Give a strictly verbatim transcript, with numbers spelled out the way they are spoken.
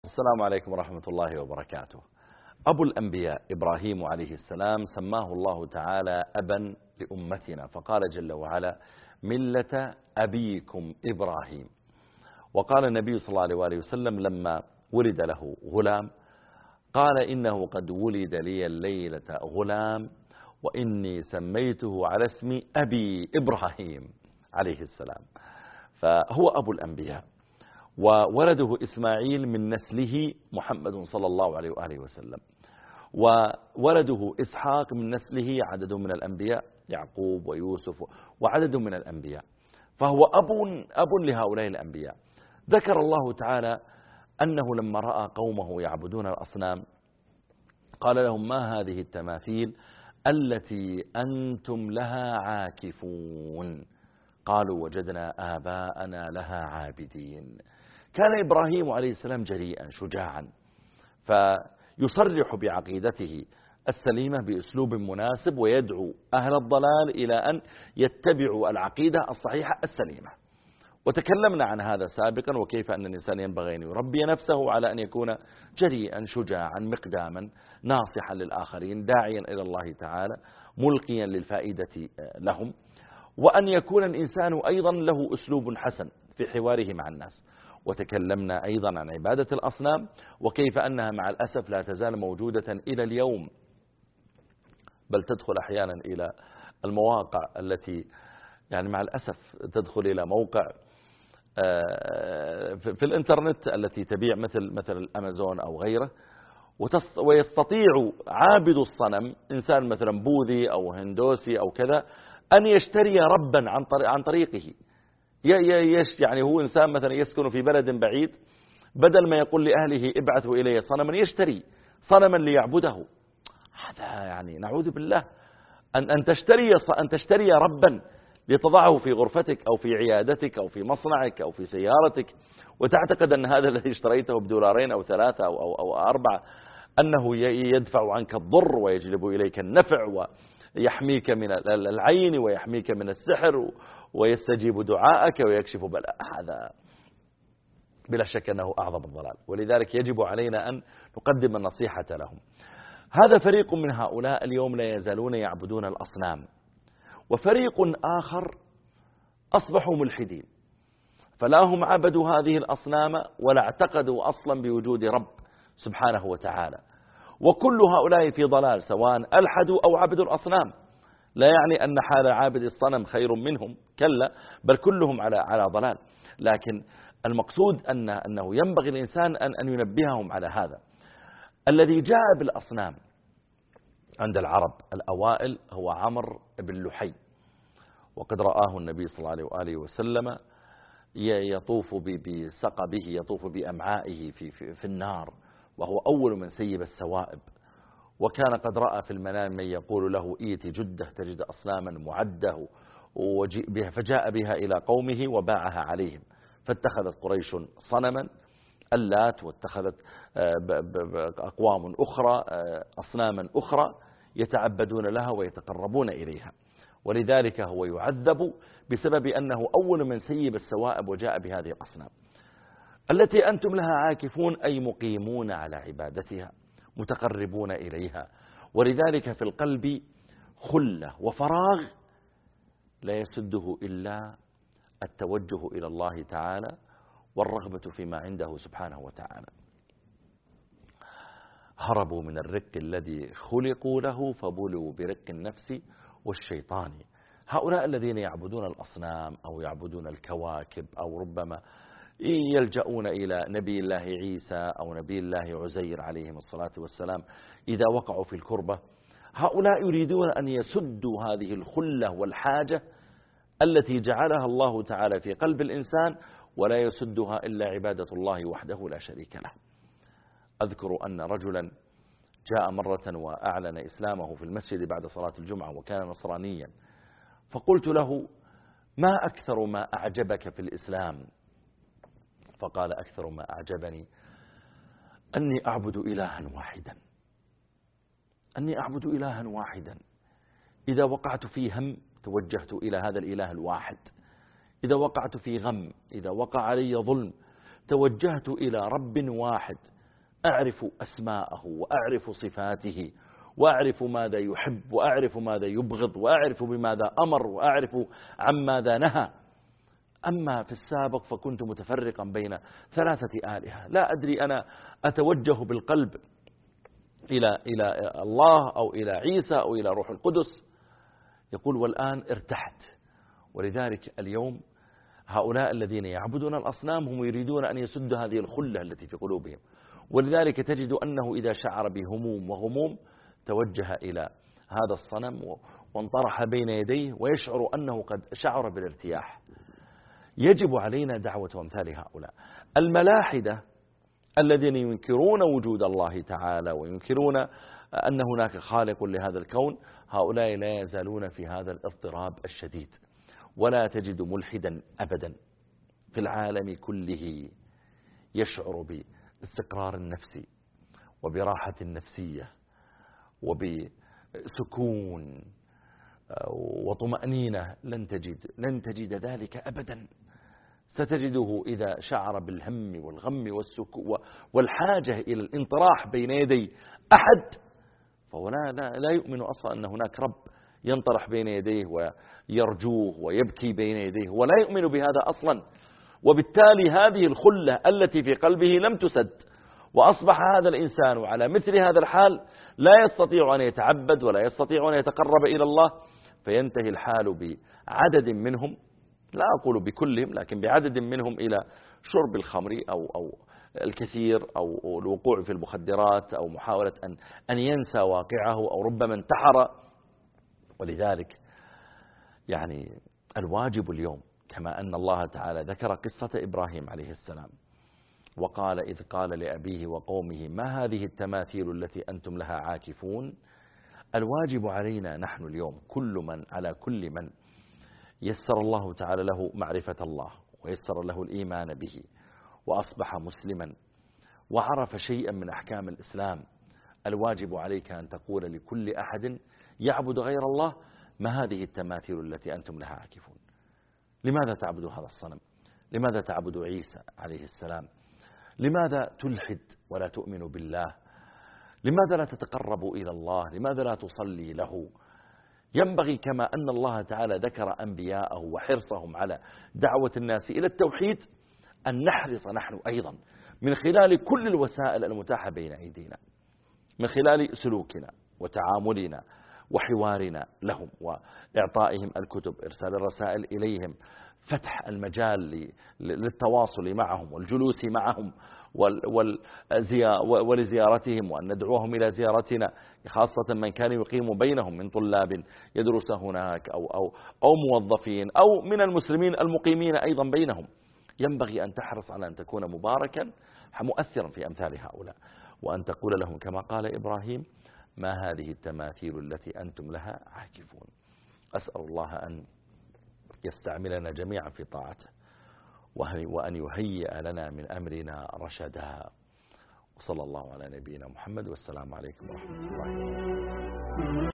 السلام عليكم ورحمة الله وبركاته. أبو الأنبياء إبراهيم عليه السلام سماه الله تعالى أبا لأمتنا، فقال جل وعلا: ملة أبيكم إبراهيم. وقال النبي صلى الله عليه وآله وسلم لما ولد له غلام قال: إنه قد ولد لي الليلة غلام وإني سميته على اسم أبي إبراهيم عليه السلام. فهو أبو الأنبياء، وولده إسماعيل من نسله محمد صلى الله عليه وآله وسلم، وولده إسحاق من نسله عدد من الأنبياء يعقوب ويوسف وعدد من الأنبياء، فهو أب أب لهؤلاء الأنبياء. ذكر الله تعالى أنه لما رأى قومه يعبدون الأصنام قال لهم: ما هذه التماثيل التي أنتم لها عاكفون؟ قالوا: وجدنا آباءنا لها عابدين. كان إبراهيم عليه السلام جريئا شجاعا، فيصرح بعقيدته السليمة بأسلوب مناسب، ويدعو أهل الضلال إلى أن يتبعوا العقيدة الصحيحة السليمة. وتكلمنا عن هذا سابقا، وكيف أن الإنسان ينبغي أن يربي نفسه على أن يكون جريئا شجاعا مقداما ناصحا للآخرين داعيا إلى الله تعالى ملقيا للفائدة لهم، وأن يكون الإنسان أيضا له أسلوب حسن في حواره مع الناس. وتكلمنا أيضا عن عبادة الأصنام، وكيف أنها مع الأسف لا تزال موجودة إلى اليوم، بل تدخل أحيانا إلى المواقع التي يعني مع الأسف تدخل إلى موقع في الإنترنت التي تبيع مثل مثل الأمازون أو غيره، ويستطيع عابد الصنم إنسان مثلا بوذي أو هندوسي أو كذا أن يشتري ربا عن طريق عن طريقه. يعني هو إنسان مثلا يسكن في بلد بعيد، بدل ما يقول لأهله ابعثوا إلي صنما يشتري صنما ليعبده. هذا يعني نعوذ بالله أن أن تشتري أن تشتري ربا لتضعه في غرفتك أو في عيادتك أو في مصنعك أو في سيارتك، وتعتقد أن هذا الذي اشتريته بدولارين أو ثلاثة أو أو, أو أربعة أنه يدفع عنك الضر ويجلب إليك النفع ويحميك من العين ويحميك من السحر ويستجيب دعاءك ويكشف بلاء. هذا بلا شك أنه أعظم الضلال، ولذلك يجب علينا أن نقدم النصيحة لهم. هذا فريق من هؤلاء اليوم لا يزالون يعبدون الأصنام، وفريق آخر أصبحوا ملحدين، فلا هم عبدوا هذه الأصنام ولا اعتقدوا أصلا بوجود رب سبحانه وتعالى. وكل هؤلاء في ضلال، سواء ألحدوا أو عبدوا الأصنام. لا يعني أن حال عابد الصنم خير منهم، كلا، بل كلهم على على ضلال. لكن المقصود أن أنه ينبغي الإنسان أن أن ينبههم على هذا. الذي جاء بالأصنام عند العرب الأوائل هو عمرو بن لحي، وقد رآه النبي صلى الله عليه وآله وسلم يطوف بسقبه، يطوف بأمعائه في, في, في النار، وهو أول من سيب السوائب. وكان قد رأى في المنام من يقول له: إيت جدة تجد أصناما معده وجيء بها، فجاء بها إلى قومه وباعها عليهم، فاتخذت قريش صنما اللات، واتخذت أقوام أخرى أصناما أخرى يتعبدون لها ويتقربون إليها. ولذلك هو يعذب بسبب أنه أول من سيب السوائب وجاء بهذه الأصنام التي أنتم لها عاكفون، أي مقيمون على عبادتها متقربون إليها. ولذلك في القلب خلة وفراغ لا يسده إلا التوجه إلى الله تعالى والرغبة فيما عنده سبحانه وتعالى. هربوا من الرق الذي خلقوا له فبلوا برق النفس والشيطان. هؤلاء الذين يعبدون الأصنام أو يعبدون الكواكب أو ربما يلجؤون إلى نبي الله عيسى أو نبي الله عزير عليهم الصلاة والسلام إذا وقعوا في الكربة، هؤلاء يريدون أن يسدوا هذه الخلة والحاجة التي جعلها الله تعالى في قلب الإنسان، ولا يسدها إلا عبادة الله وحده لا شريك له. أذكر أن رجلا جاء مرة وأعلن إسلامه في المسجد بعد صلاة الجمعة، وكان نصرانيا، فقلت له: ما أكثر ما أعجبك في الإسلام؟ فقال: أكثر ما أعجبني أني أعبد إلها واحدا، أني أعبد إلها واحدا، إذا وقعت في هم توجهت إلى هذا الإله الواحد، إذا وقعت في غم، إذا وقع علي ظلم توجهت إلى رب واحد أعرف أسماءه وأعرف صفاته وأعرف ماذا يحب وأعرف ماذا يبغض وأعرف بماذا أمر وأعرف عن ماذا نهى. أما في السابق فكنت متفرقا بين ثلاثة آلهة، لا أدري أنا أتوجه بالقلب إلى إلى الله أو إلى عيسى أو إلى روح القدس. يقول والآن ارتحت. ولذلك اليوم هؤلاء الذين يعبدون الأصنام هم يريدون أن يسدوا هذه الخلة التي في قلوبهم، ولذلك تجد أنه إذا شعر بهموم وغموم توجه إلى هذا الصنم وانطرح بين يديه ويشعر أنه قد شعر بالارتياح. يجب علينا دعوة أمثال هؤلاء. الملاحدة الذين ينكرون وجود الله تعالى وينكرون أن هناك خالق لهذا الكون، هؤلاء لا يزالون في هذا الاضطراب الشديد، ولا تجد ملحدا أبدا في العالم كله يشعر باستقرار النفسي وبراحة النفسية وبسكون وطمأنينة. لن تجد لن تجد ذلك أبدا. ستجده إذا شعر بالهم والغم والسكو والحاجة إلى الانطراح بين يدي أحد، فهو لا, لا, لا يؤمن أصلا أن هناك رب ينطرح بين يديه ويرجوه ويبكي بين يديه، ولا يؤمن بهذا أصلا. وبالتالي هذه الخلة التي في قلبه لم تسد، وأصبح هذا الإنسان على مثل هذا الحال لا يستطيع أن يتعبد ولا يستطيع أن يتقرب إلى الله، فينتهي الحال بعدد منهم، لا أقول بكلهم لكن بعدد منهم، إلى شرب الخمر أو, أو الكثير أو الوقوع في المخدرات أو محاولة أن, أن ينسى واقعه أو ربما انتحر. ولذلك يعني الواجب اليوم كما أن الله تعالى ذكر قصة إبراهيم عليه السلام وقال إذ قال لأبيه وقومه ما هذه التماثيل التي أنتم لها عاكفون، الواجب علينا نحن اليوم كل من على كل من يسر الله تعالى له معرفة الله ويسر له الإيمان به وأصبح مسلما وعرف شيئا من أحكام الإسلام، الواجب عليك أن تقول لكل أحد يعبد غير الله ما هذه التماثيل التي أنتم لها عاكفون. لماذا تعبدوا هذا الصنم؟ لماذا تعبدوا عيسى عليه السلام؟ لماذا تلحد ولا تؤمن بالله؟ لماذا لا تتقرب إلى الله؟ لماذا لا تصلي له؟ ينبغي كما أن الله تعالى ذكر أنبياءه وحرصهم على دعوة الناس إلى التوحيد أن نحرص نحن أيضا من خلال كل الوسائل المتاحة بين أيدينا، من خلال سلوكنا وتعاملنا وحوارنا لهم وإعطائهم الكتب، إرسال الرسائل إليهم، فتح المجال للتواصل معهم والجلوس معهم ولزيارتهم وأن ندعوهم إلى زيارتنا، خاصة من كان يقيم بينهم من طلاب يدرس هناك أو, أو, أو موظفين أو من المسلمين المقيمين أيضا بينهم. ينبغي أن تحرص على أن تكون مباركا مؤثرا في أمثال هؤلاء، وأن تقول لهم كما قال إبراهيم ما هذه التماثيل التي أنتم لها عاكفون. أسأل الله أن يستعملنا جميعا في طاعته وأن يهيئ لنا من أمرنا رشدا. وصلى الله على نبينا محمد والسلام عليكم ورحمة الله.